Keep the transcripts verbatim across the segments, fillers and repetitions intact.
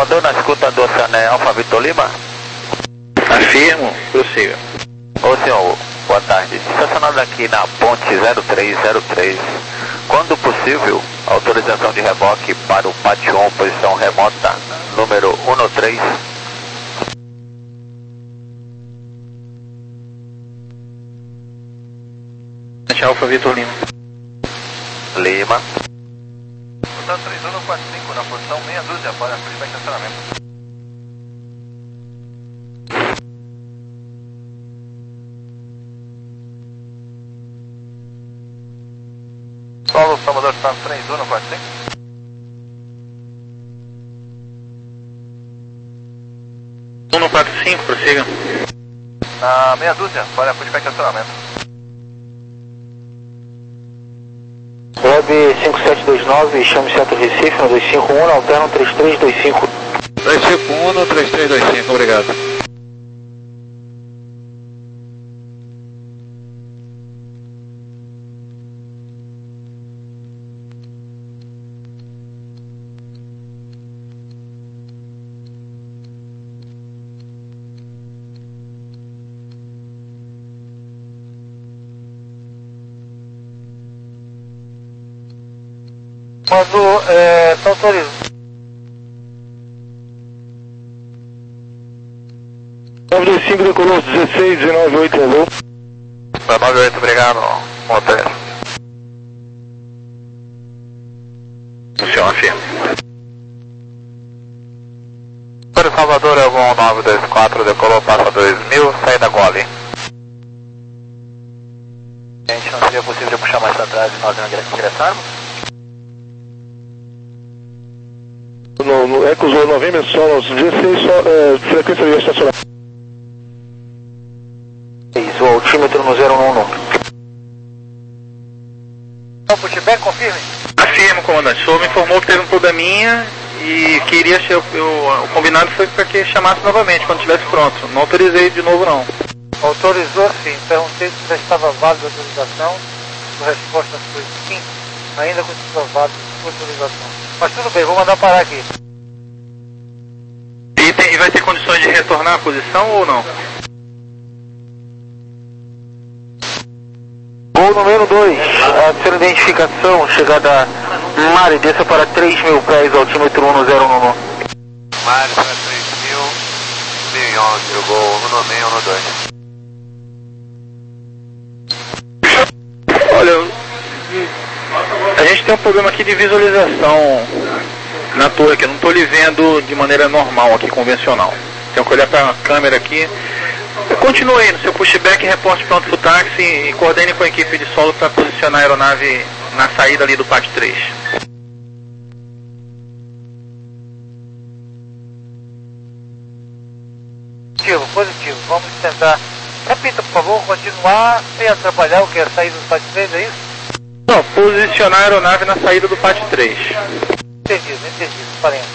Salvador, na escuta do Sané Alfa Vitor Lima. Afirmo, prossiga. Ô senhor, boa tarde. Estacionado aqui na ponte zero três zero três. Quando possível, autorização de reboque para o pátio um, posição remota, número um três. Alfa Vitor Lima. Lima. Portanto, três um quatro cinco na posição meia dúzia para feedback de estacionamento. Solo Salvador está três um quatro cinco. um quatro cinco, prossiga. Na meia dúzia para feedback de estacionamento. Web cinco sete dois nove, chame Centro Recife, no dois cinco um, alterno três três dois cinco. dois cinco um no três três dois cinco, obrigado. Quando é, tá autorizado. nove dois cinco decolou dezesseis, dezenove oito, hello. dezenove oito, obrigado, motor. Funciona, afirmo. Para Salvador, é o nove dois quatro, decolou, passa dois mil, saída Gole. Gente, não seria possível puxar mais para trás e nós ingressarmos? No, no Eco Zone Novembro, solo dezesseis, só, é, frequência de estacionamento. Isso, o altímetro no zero um um. Então, pushback, confirme. Afirmo, comandante. O senhor me informou que teve um probleminha e queria, eu, eu, o combinado foi para que chamasse novamente quando estivesse pronto. Não autorizei de novo, não. Autorizou sim, perguntei se já estava válida a autorização. A resposta foi sim, ainda continua válida a autorização. Mas tudo bem, vou mandar parar aqui. E, tem, e vai ter condições de retornar à posição ou não? Gol número dois, a terceira identificação, chegada Mari, desça para três mil pés, altímetro um zero um um. Mário para três mil, mil e onze, o gol um no meio, um no dois. Olha, eu, a gente tem um problema aqui de visualização na torre aqui. Eu não estou lhe vendo de maneira normal aqui, convencional. Tenho que olhar para a câmera aqui. Continue aí no seu pushback, reporte pronto para o táxi e coordene com a equipe de solo para posicionar a aeronave na saída ali do pátio três. Positivo, positivo, vamos tentar. Repita, por favor, continuar sem atrapalhar o que é a saída do pátio três, é isso? Não, posicionar a aeronave na saída do pátio três. Entendido, entendido, parente.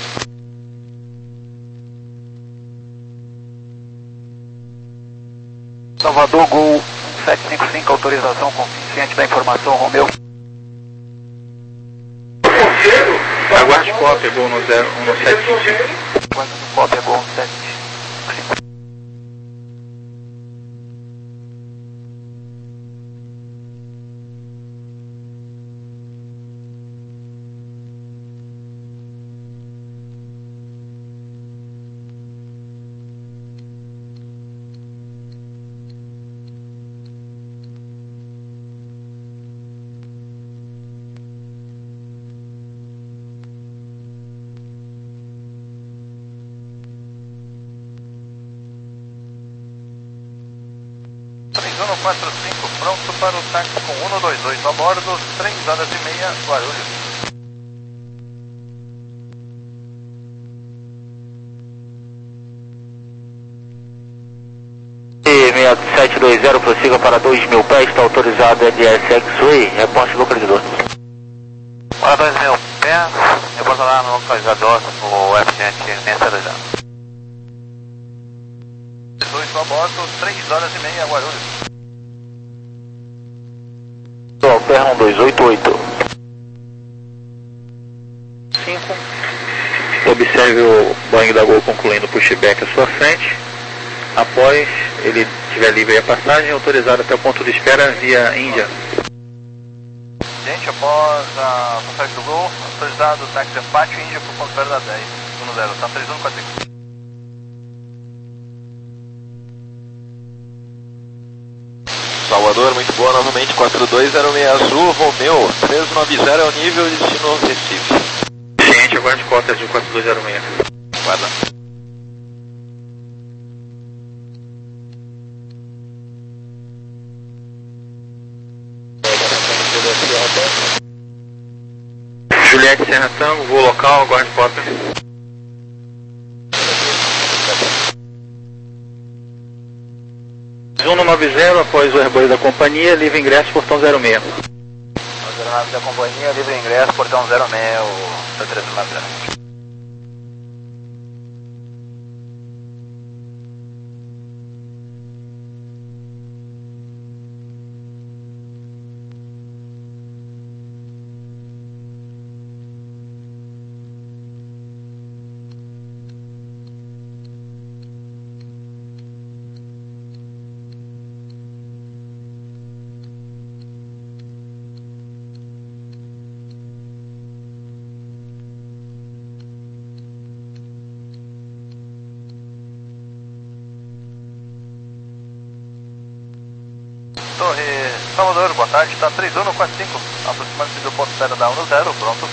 Salvador, Gol sete cinco cinco, autorização consciente da informação, Romeu. Aguarde cópia, Gol no zero um sete cinco cinco. Quando no cópia, Gol sete cinco cinco. três um quatro cinco, pronto para o táxi com um dois oito a bordo, três horas e meia, Guarulhos. seis sete dois zero, prossiga para dois mil pés, está autorizado L S X-Way, reporte localizador. Para dois mil pés, reporta lá no localizador, o F cento mensalidade. dezoito a bordo, três horas e meia, Guarulhos. Alterno dois oito oito. cinco. Observe o Boeing da Gol concluindo o pushback à sua frente. Após ele estiver livre a passagem, autorizado até o ponto de espera via Índia. Gente, após a passagem do Gol, autorizado o táxi Pátio Índia para o ponto zero da dez. um zero, tá três um quatro cinco. Salvador, muito boa novamente, quatro dois zero seis Azul, Romeu, três nove zero é o nível, destino Recife. Gente, aguarde cotas de quatro dois zero seis. Guarda. Juliette Serra Tango, voo local, aguarde cotas. um nove zero, após o Airbus da companhia, livre ingresso, portão zero seis. zero nove da companhia, livre ingresso, portão zero seis, o três nove zero. Torre Salvador, boa tarde, está três um quatro cinco, aproximando-se do ponto zero da um zero, pronto.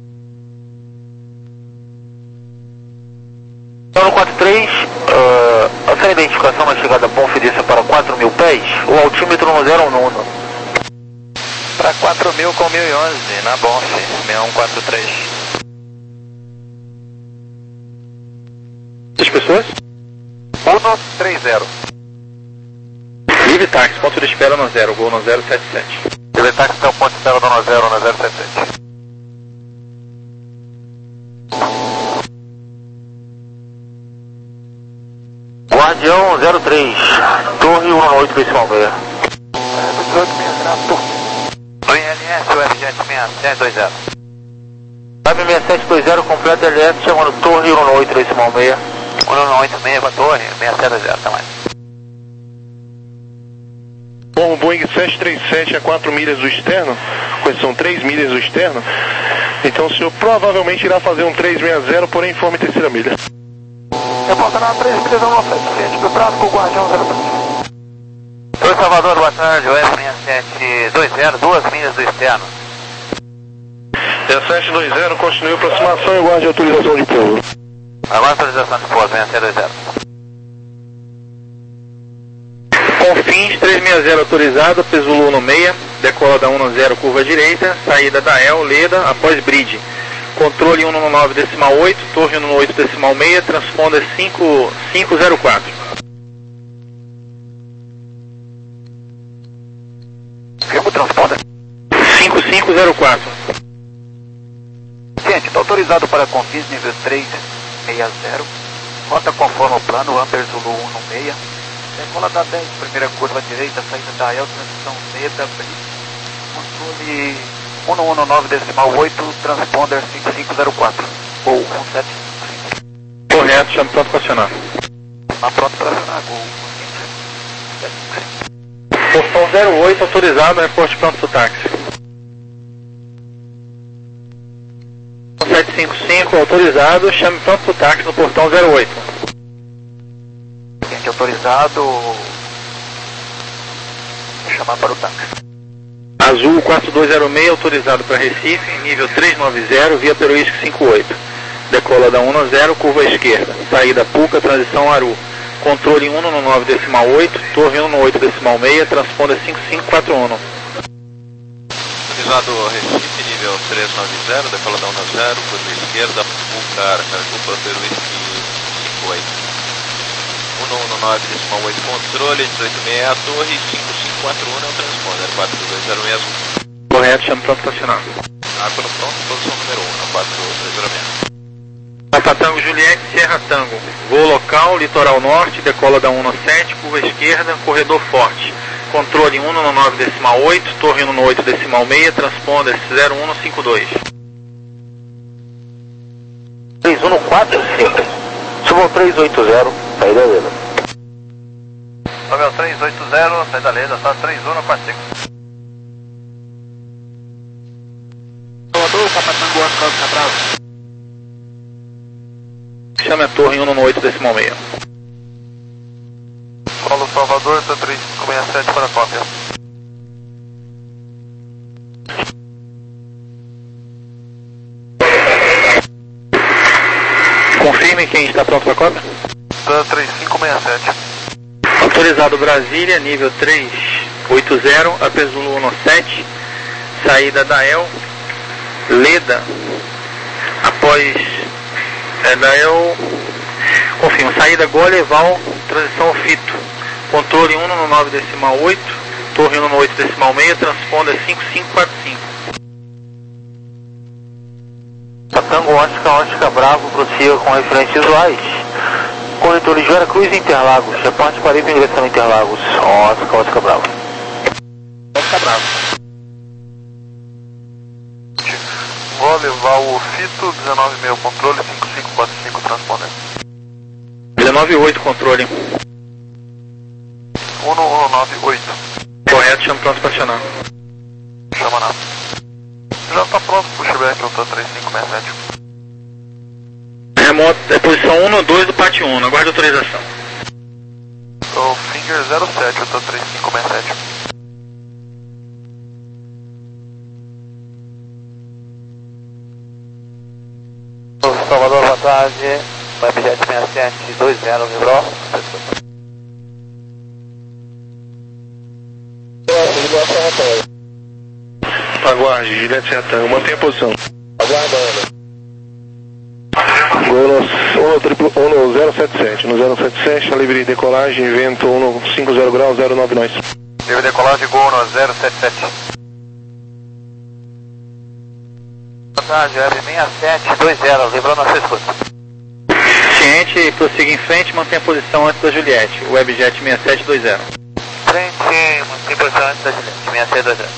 um quatro três, uh, essa identificação na chegada Bonfidência para quatro mil pés, o altímetro no zero um um. Para quatro mil com mil e onze, na Bonf, seis um quatro três. As pessoas? um três zero. Livre táxi, ponto de espera no zero, gol no zero sete sete. Livre táxi até o ponto de espera no zero, no zero sete sete. Guardião zero três, Torre um oito decimal seis. O I L S, o F Jet seis sete dois zero. Web seis sete dois zero, completo L S, chamando Torre um oito decimal seis. um oito seis com a torre, seis sete dois zero, até mais. Bom, o Boeing sete três sete a quatro milhas do externo, são três milhas do externo, então o senhor provavelmente irá fazer um três seis zero, porém informe terceira milha. Reporta na três milhas ao nosso frente, preparado com o Guardião zero três. Oi Salvador, boa tarde, o F seis sete dois zero, duas milhas do externo. sete sete dois zero, continue a aproximação e aguarde a autorização de pouso. Agora autorização de pouso, seis sete dois zero. Confins três seis zero autorizado, Pesulu no seis, decola da um zero, curva direita, saída da El, Leda, após bridge. Controle um nove decimal oito, torre um oito decimal seis, transponder cinco cinco zero quatro. Firmo transponder. cinco cinco zero quatro. Gente, está autorizado para Confins nível três seis zero. Rota conforme o plano, Amper Zulu um no seis. Decola da dez, primeira curva direita, saída da El, transição Leda, controle um nove decimal oito, transponder cinco cinco zero quatro, ou um sete cinco. Correto, chame pronto para acionar. Está pronto para acionar, gol. Portão zero oito autorizado, reporte pronto para o táxi. sete cinco cinco autorizado, chame pronto para o táxi no portão zero oito. Gente, autorizado. Vou chamar para o táxi. Azul quatro dois zero seis autorizado para Recife, nível três nove zero, via Peruísco cinco oito. Decola da um zero, curva esquerda. Saída Puca, transição Aru. Controle um nove decimal oito, torre um oito decimal seis, transponder cinco cinco quatro um. Autorizado Recife, nível três nove zero, decola da um zero, curva esquerda, Puca, Aracaju, Peruísco cinco oito. um nove decimal oito, controle, dezoito seis, a torre, cinco cinco quatro um é o transponder, quatro dois zero mesmo. Correto, chame pronto para acionar. Água no pronto, posição número um, na quatro dois zero seis. Papa Tango Juliette, Serra Tango. Voo local, litoral norte, decola da um sete, curva esquerda, corredor forte. Controle um nove decimal oito, torre um oito decimal seis, transponder zero um cinco dois. três um quatro cinco. Subo três oito zero, saída Leda. Subo três oito zero, saída Leda, só três um quatro cinco. Salvador, Capatango, Oscar, Cabral. Chame a torre um oito decimal meio. Paulo Salvador, T três cinco seis sete para a cópia. Confirme quem está pronto para a cópia. T três cinco seis sete. Autorizado Brasília, nível três oito zero, AP Zulu um sete, saída da E L, Leda, após é, da E L, confirmo, saída Goleval, transição Fito, controle um nove decimal oito, torre um oito decimal seis, transponder cinco cinco quatro cinco. Tango Oscar, Oscar Bravo, prossiga com referências visuais. Corretor de Vera Cruz, Interlagos. Reporte para ir ingressando em Interlagos. Oscar, Oscar Bravo. Oscar Bravo. Vou levar o Fito, dezenove e meio, controle, cinco cinco quatro cinco, transponder. dezenove oito, controle. um um nove oito. Correto, chama pronto para acionar. Chama nada. Já está pronto o pushback, eu tô três cinco seis sete. Remoto, é posição um dois do Pátio um, aguarde autorização. O Finger zero sete, eu tô três cinco seis sete. Salvador, boa tarde. Webjet seis sete dois zero, vibrou. Aguarde, Juliette Sertão, mantenha a posição. Aguardando. Gol no zero sete sete, no zero sete sete, livre decolagem, vento um cinco zero graus, zero nove nós. Livre decolagem, gol no zero sete sete. Boa tarde, Web seis sete dois zero, lembrando a sua escuta. Ciente, prossiga em frente, mantenha a posição antes da Juliette, Webjet seis sete dois zero. Frente, mantenha a posição antes da Juliette, seis sete dois zero.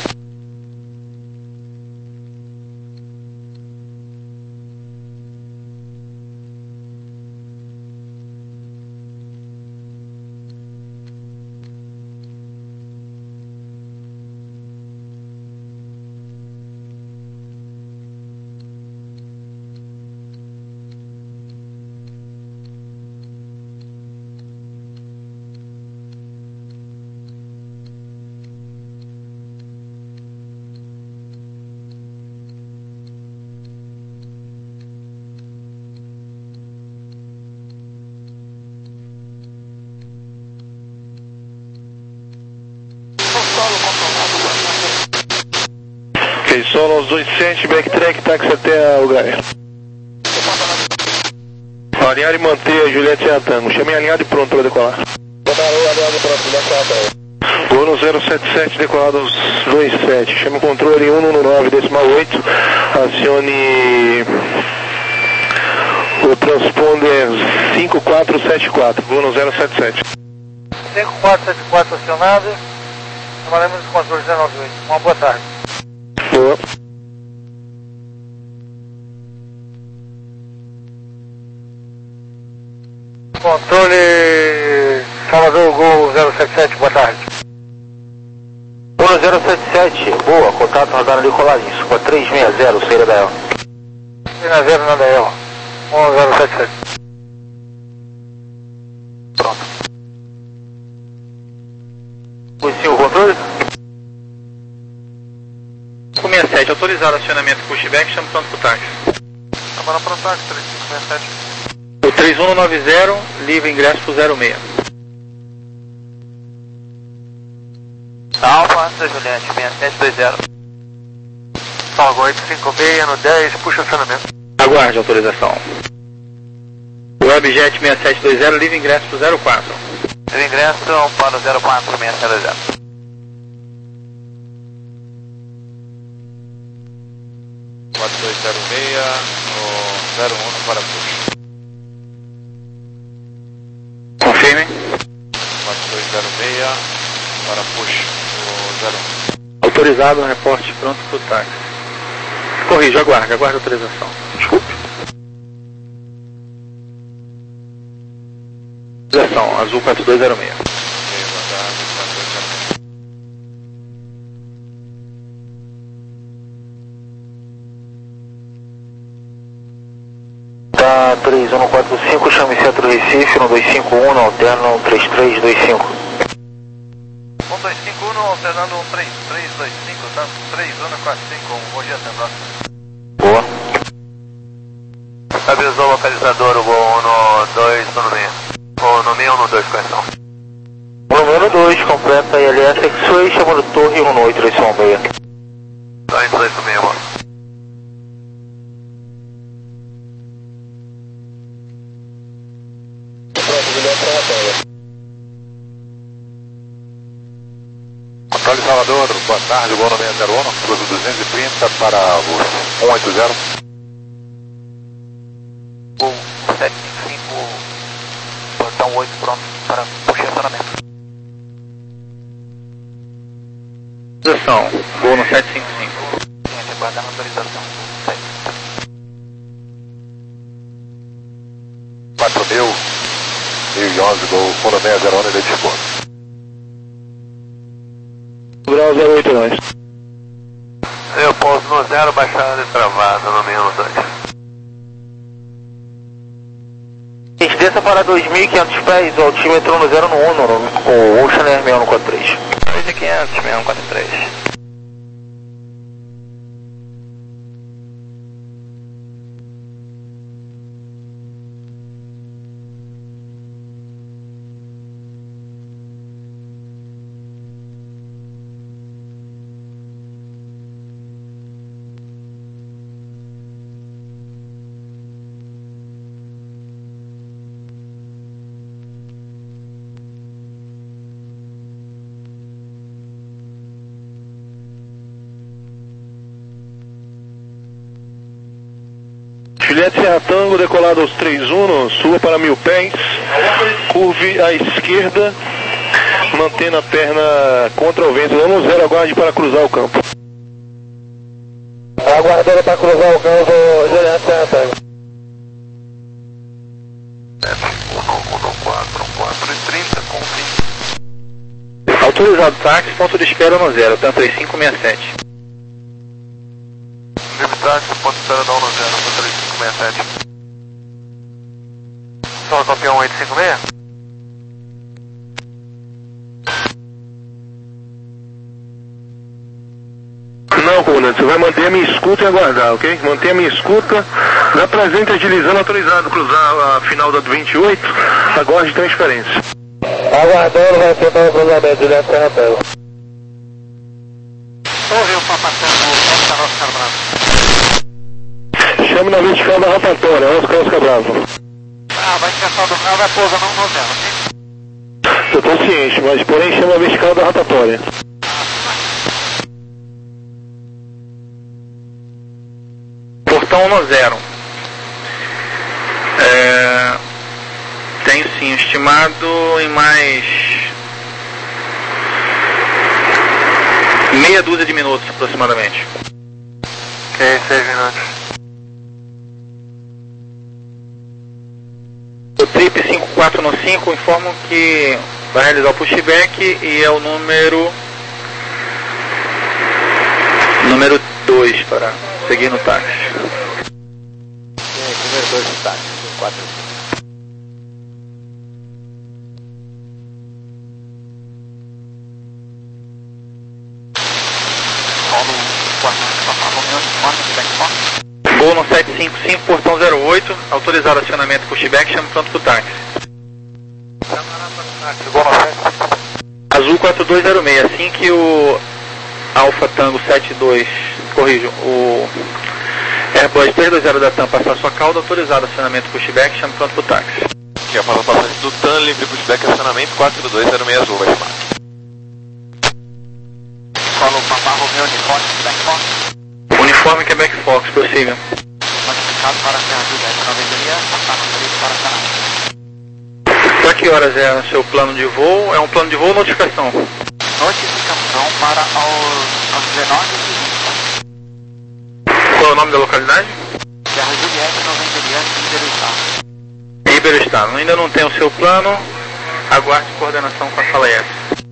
Ok, solo aos dois sete, backtrack, táxi até o Gaia. Alinhar e manter a Juliette Sertão. Chamei alinhado e pronto para decolar. Gol no zero sete sete, decolado aos dois sete. Chame o controle um nove decimal oito. Acione o transponder cinco quatro sete quatro. Gol no zero sete sete. cinco quatro sete quatro acionado. Trabalhamos com controle dezenove oito. Uma boa tarde. Boa. Controle Salvador Gol zero sete sete, boa tarde. Gol zero sete sete, boa, contato radar ali coladinho, suba três seis zero, saída da E L. três zero na D L, um zero sete sete. Pronto. Conheci o controle? sessenta e sete, autorizado acionamento pushback, chama pronto pro táxi. Agora para o táxi, três cinco seis sete. O três um nove zero, livre ingresso pro zero seis. Alfa antes da Juliette, seis sete dois zero. Salgo oito cinco seis no dez, puxa acionamento. Aguarde autorização. Webjet seis sete dois zero, livre ingresso pro zero quatro. O ingresso para o zero quatro seis sete dois zero. quatro dois zero seis no zero um para push. Confirme. quatro dois zero seis para push no zero um. Autorizado, reporte pronto pro táxi. Corrijo, aguarde, aguarde autorização. Desculpe. Direção, Azul quatro dois zero seis. Tá, três um quatro cinco, chame centro Recife, um dois cinco um, alterno um três três dois cinco. um dois cinco um, alternando um três três dois cinco, tá? três um quatro cinco, um bom dia, Central. Boa. Avisou o localizador, o voo no dois no seis. Ou no seis ou no dois, correção. Número dois, completa I L S X-Way, chamando Torre um oito três um seis. dois dois no seis, mano. Controle Salvador, boa tarde, voo no seis zero um, cruzo duzentos e trinta para o um oito zero. Voo sete cinco cinco, portão oito pronto para posicionamento. Direção, voo no sete cinco cinco. Gente, aguardando a autorização. quatro mil, mil e onze, voo no seis zero um, identificou. Grau zero oito dois. Eu pouso no zero, baixada e travada no seis no dois. Gente, desça para dois mil e quinhentos pés, o altímetro no zero no um, com o Ocean Air seis um quatro três. dois mil e quinhentos, seis um quatro três. Juliette Serra Tango, decolado aos três um, suba para mil pés, curve à esquerda, mantendo a perna contra o vento, dando zero, aguarde para cruzar o campo. Aguardando para cruzar o campo, Juliette Serra Tango. um quatro, um quatro e trinta, confim. Autorizado táxi, ponto de espera no zero, TAM três cinco seis sete. Táxi, ponto de espera no zero, TAM três cinco seis sete. Só campeão oito cinco seis? Não, Ronald, você vai manter a minha escuta e aguardar, ok? Manter a minha escuta, na presente agilizando, autorizado cruzar a final da vinte e oito, aguarde transferência. Aguardando, vai tentar o cruzamento, Juliette Serra Tango. Ouve o Papa Tango, Oscar Oscar Bravo. Chame na vertical da rotatória, Oscar Oscar Bravo. Ah, vai esquecer do carro, vai pousar não no zero, ok? Eu estou ciente, mas porém chama a vertical da rotatória. Portão no zero. É, tem sim, estimado em mais meia dúzia de minutos aproximadamente. Ok, seis minutos. O Trip cinco quatro no cinco informo que vai realizar o pushback e é o número número dois para seguir no táxi. É, número dois do táxi, quatro cinco. Voo no sete cinco cinco, portão zero oito, autorizado acionamento pushback, chama pronto pro táxi. Azul quatro dois zero seis, assim que o Alfa Tango sete dois, corrijo, o Airbus três dois zero da TAM passar sua cauda, autorizado acionamento pushback, chama pronto pro táxi. Aqui é a passagem do TAM, livre pushback, acionamento quatro dois zero seis Azul, vai chamar. Fala o Papa Romeo Uniforme, Black Fox. Uniforme Quebec Fox, prossiga. Modificado para Serra Juliette, na avenida, passar no direito para Canal. Para que horas é o seu plano de voo? É um plano de voo ou notificação? Notificação para aos dezenove e vinte. Qual é o nome da localidade? Serra Juliette, na avenida Ribeiro Estado. Ribeiro Estado. Ainda não tem o seu plano. Aguarde coordenação com a sala S.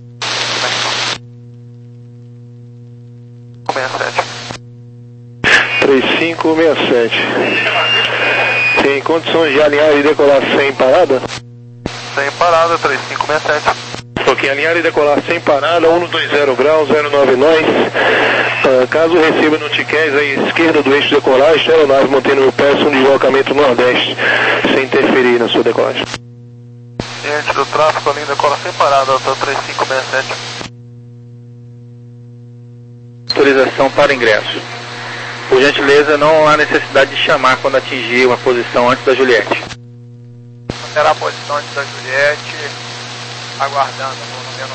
três cinco seis sete. Tem condições de alinhar e decolar sem parada? Sem parada, três cinco seis sete. Ok, alinhar e decolar sem parada, cento e vinte graus, zero nove nós. Uh, caso receba no Tiqués à esquerda do eixo de decolagem, a aeronave mantendo o pé um deslocamento nordeste, sem interferir na sua decolagem. Diante do tráfego, alinha e decola sem parada, altura três cinco seis sete. Autorização para ingresso. Por gentileza, não há necessidade de chamar quando atingir uma posição antes da Juliette. Manterá a posição antes da Juliette, aguardando no menos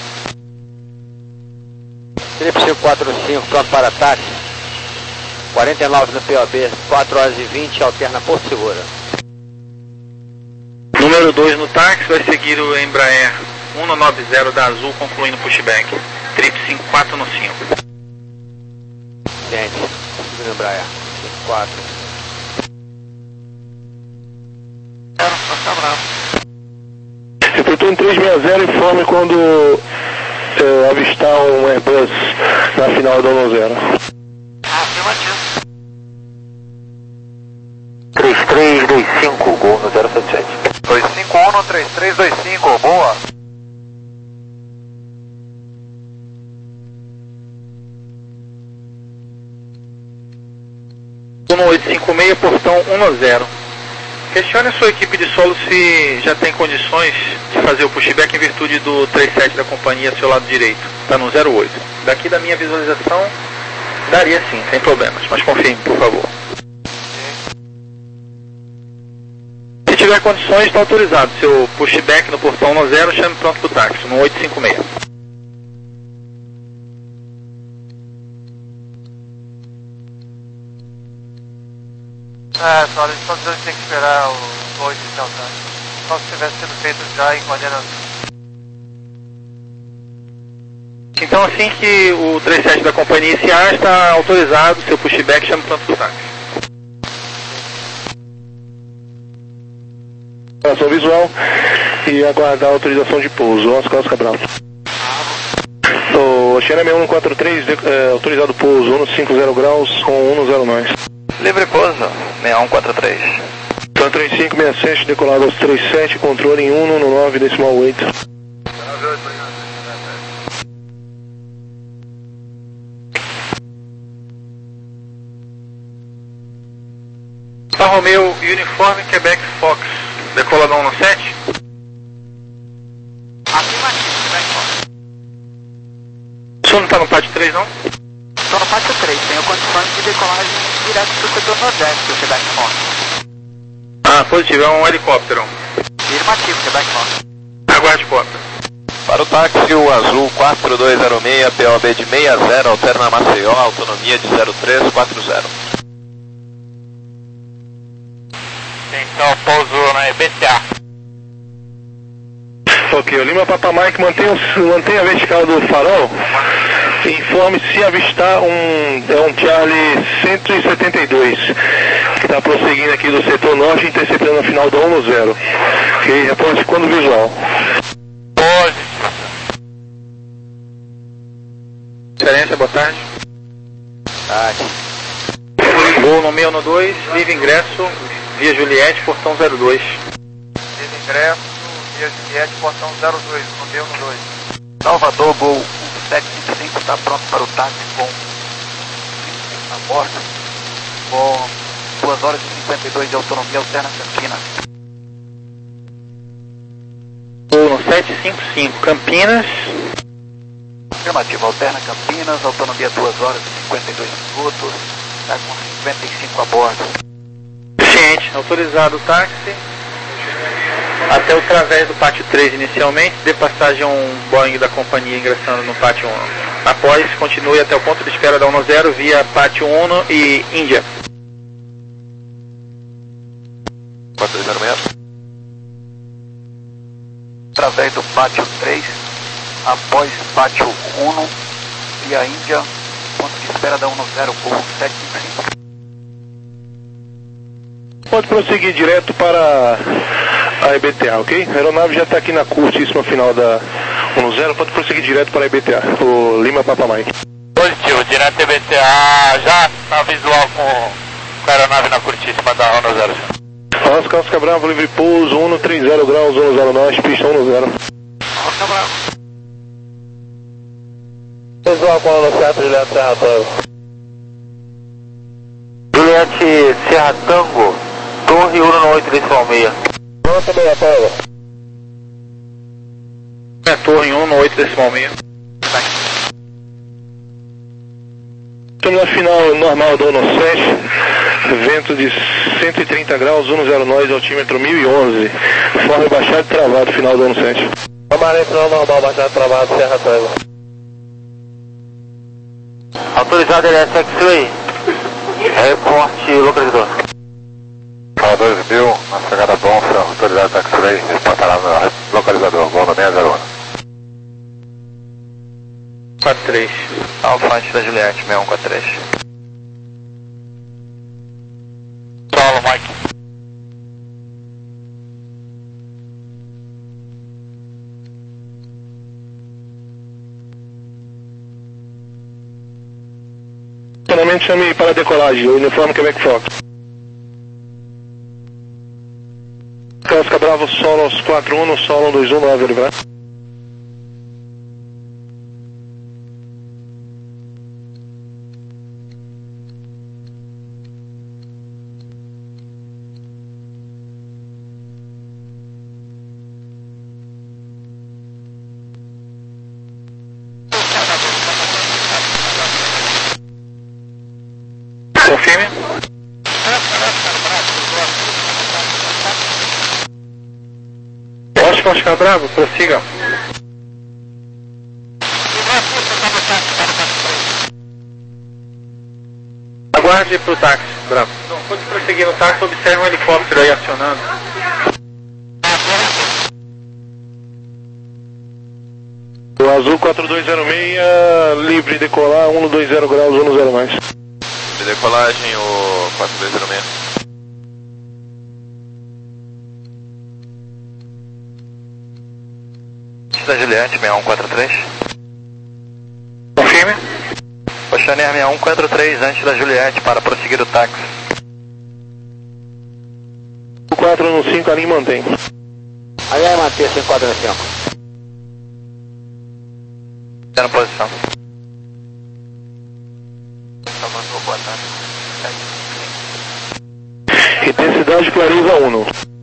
dois. Felipe cinco quatro cinco, pronto para táxi. quarenta e nove no P O B, quatro horas e vinte, alterna Porto Segura. Número dois no táxi, vai seguir o Embraer cento e noventa da Azul, concluindo pushback. Trip cinco quatro no cinco. Gente, segundo Embraer, cinco quatro. Repetiu em três seis zero, informe quando é, avistar um Airbus na final do um zero. Afirmativo. três três dois cinco, gol no zero sete sete. dois cinco um, três três dois cinco, boa. um oito cinco seis, portão um zero. Questione a sua equipe de solo se já tem condições de fazer o pushback em virtude do trinta e sete da companhia ao seu lado direito. Está no zero oito. Daqui da minha visualização, daria sim, sem problemas, mas confirme, por favor. Se tiver condições, está autorizado. Seu pushback no portão um zero, chame pronto para o táxi, no oito cinco seis. É, só eles estão dizendo que tem que esperar o voo inicial, tá? Só se tivesse sido feito já em coordenação. Então, assim que o trinta e sete da companhia iniciar, está autorizado. Seu pushback, chame pronto para o táxi. Operação visual e aguardar a autorização de pouso. Oscar, Oscar Bravo. O Xena seis um quatro três, é, autorizado pouso, cento e cinquenta graus com cento e zero nós. Livre pouso, seis um quatro três. Então três cinco seis sete, decolado aos trinta e sete, controle em cento e nove decimal oito. Alfa Romeo Uniforme Quebec Fox, decolado um sete. Afirmativo, Quebec Fox. O senhor não está no pátio três, não? Estou no pátio três, tenho condições de decolagem direto para o setor nordeste do Quebec Fox. Ah, positivo, é um helicóptero. Afirmativo, Quebec Fox. Aguarde porta. Para o táxi, o Azul quatro dois zero seis, P O B de sessenta, alterna Maceió, autonomia de zero três quatro zero. Então, pouso na E B C A. Ok, o Lima Papa Mike mantenha, mantenha a vertical do farol. Informe se avistar um, é um Charlie cento e setenta e dois, que está prosseguindo aqui do setor norte, interceptando a final do um zero. Ok, reporte quando visual. Pode. Excelência, boa tarde. Tarde. Gol no meio no dois, livre ingresso, via Juliette, portão zero dois. Livre ingresso, via Juliette, portão zero dois, no meu no dois. Salvador, gol sete cinco cinco, está pronto para o táxi com a bordo, com duas horas e cinquenta e dois de autonomia, alterna Campinas. Gol no sete cinco cinco, Campinas. Afirmativo, alterna Campinas, autonomia duas horas e cinquenta e dois minutos, está com cinquenta e cinco a bordo. Suficiente, autorizado o táxi. Até o través do pátio três inicialmente, dê passagem a um Boeing da companhia ingressando no pátio um. Após, continue até o ponto de espera da um zero via pátio um e Índia. quatro zero seis. Através do pátio três, após pátio um, via Índia, ponto de espera da um zero, gol sete cinco cinco. Pode prosseguir direto para a E B T A, ok? A aeronave já está aqui na curtíssima final da um zero, pode prosseguir direto para a E B T A, o Lima Papa Mike. Positivo, direto E B T A, já está visual com, com a aeronave na curtíssima da um zero. Oscar, Oscar Bravo, livre pouso, cento e trinta graus, um zero nove, pista um zero. Oscar Bravo. Visual com a Serra Juliette Serra Tango. Juliette Serra Tango, Torre um oito decimal seis. Nossa, meia Paula. É, Torre um oito decimal seis. Estamos na final normal do ONU sete, vento de cento e trinta graus, um zero nove, altímetro mil e onze. Forma baixado e travado, final do ONU sete. Amarelo final normal, baixado e travado, Serra Tango. Autorizado L S X-Ray. Reporte localizador. Fala dois mil, na chegada Bonfa, autorizado X-Ray, reportará no localizador, Golda seis zero um. quatro três. Alfa antes da Juliette, seis um quatro três. Solo, Mike. Posicionamento chame para decolagem, o uniforme Quebec Fox. Oscar Bravo, solo aos quatro um, solo dois um nove, livrar. Confirme. Oscar, Oscar Bravo, prossiga. Aguarde pro táxi, Bravo. Não, pode prosseguir no táxi, observe um helicóptero aí acionando. O azul quatro dois zero seis, livre decolar, cento e vinte graus, um zero mais. De decolagem, o quatro dois zero seis. Da Juliette, seis um quatro três. Confirme. Oceaneer seis um quatro três, antes da Juliette, para prosseguir o táxi. O quatro um cinco, a linha mantém. Aí vai manter cinco quatro cinco. Está na posição. Intensidade Clariva um.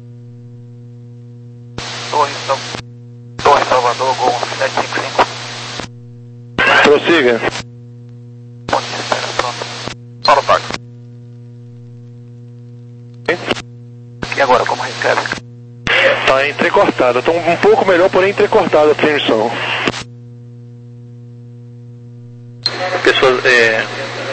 Torre, Sal... Torre Salvador, Gol sete cinco cinco. Prossiga. Ponte de espera, pronto. Solo táxi. E agora, como recebe? Está entrecortada, está um pouco melhor, porém entrecortada a transmissão. Pessoas, é...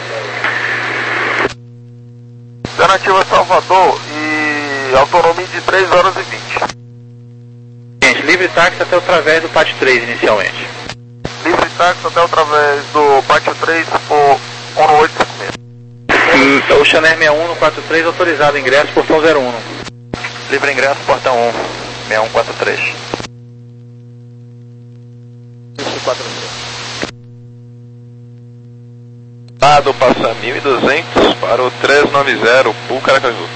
Alternativa Salvador e autonomia de três horas e vinte. Gente, livre táxi até o través do pátio três inicialmente. Livre táxi até através do pátio três por um oito cinco seis. O Chanel seis um no quatro três, autorizado ingresso, portão zero um. Livre ingresso, portão um, seis um quatro três. Dado passa mil e duzentos para o trezentos e noventa, Pool Caracaju.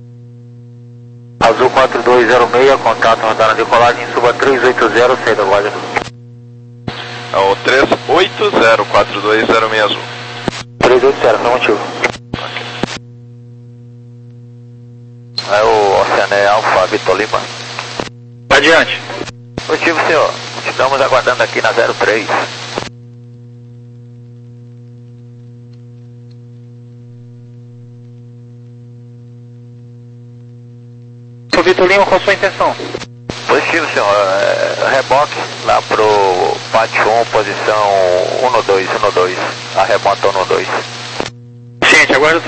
Azul quatro dois zero seis, contato rodada de decolagem, suba três oito zero, saída guarda. É o trezentos e oitenta, quatro dois zero seis Azul. três oito zero, afirmativo. É o Oceané Alfa Vitor Lima. Adiante. Positivo, senhor. Estamos aguardando aqui na zero três. Vitor Lima, qual a sua intenção? Positivo, senhor. É, reboque lá pro pátio um, posição um dois, um dois. A remota um dois. Gente, agora